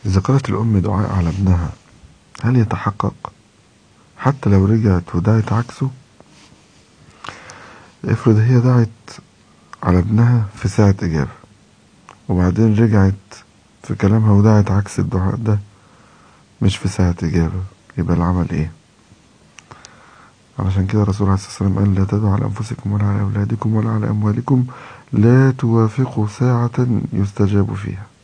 إذا قالت الأم دعاء على ابنها هل يتحقق حتى لو رجعت ودعت عكسه؟ افرض هي دعت على ابنها في ساعة إجابة وبعدين رجعت في كلامها ودعت عكس الدعاء ده مش في ساعة إجابة، يبقى العمل إيه؟ علشان كده الرسول عليه الصلاة والسلام قال: لا تدعوا على أنفسكم ولا على أولادكم ولا على أموالكم لا توافقوا ساعة يستجاب فيها.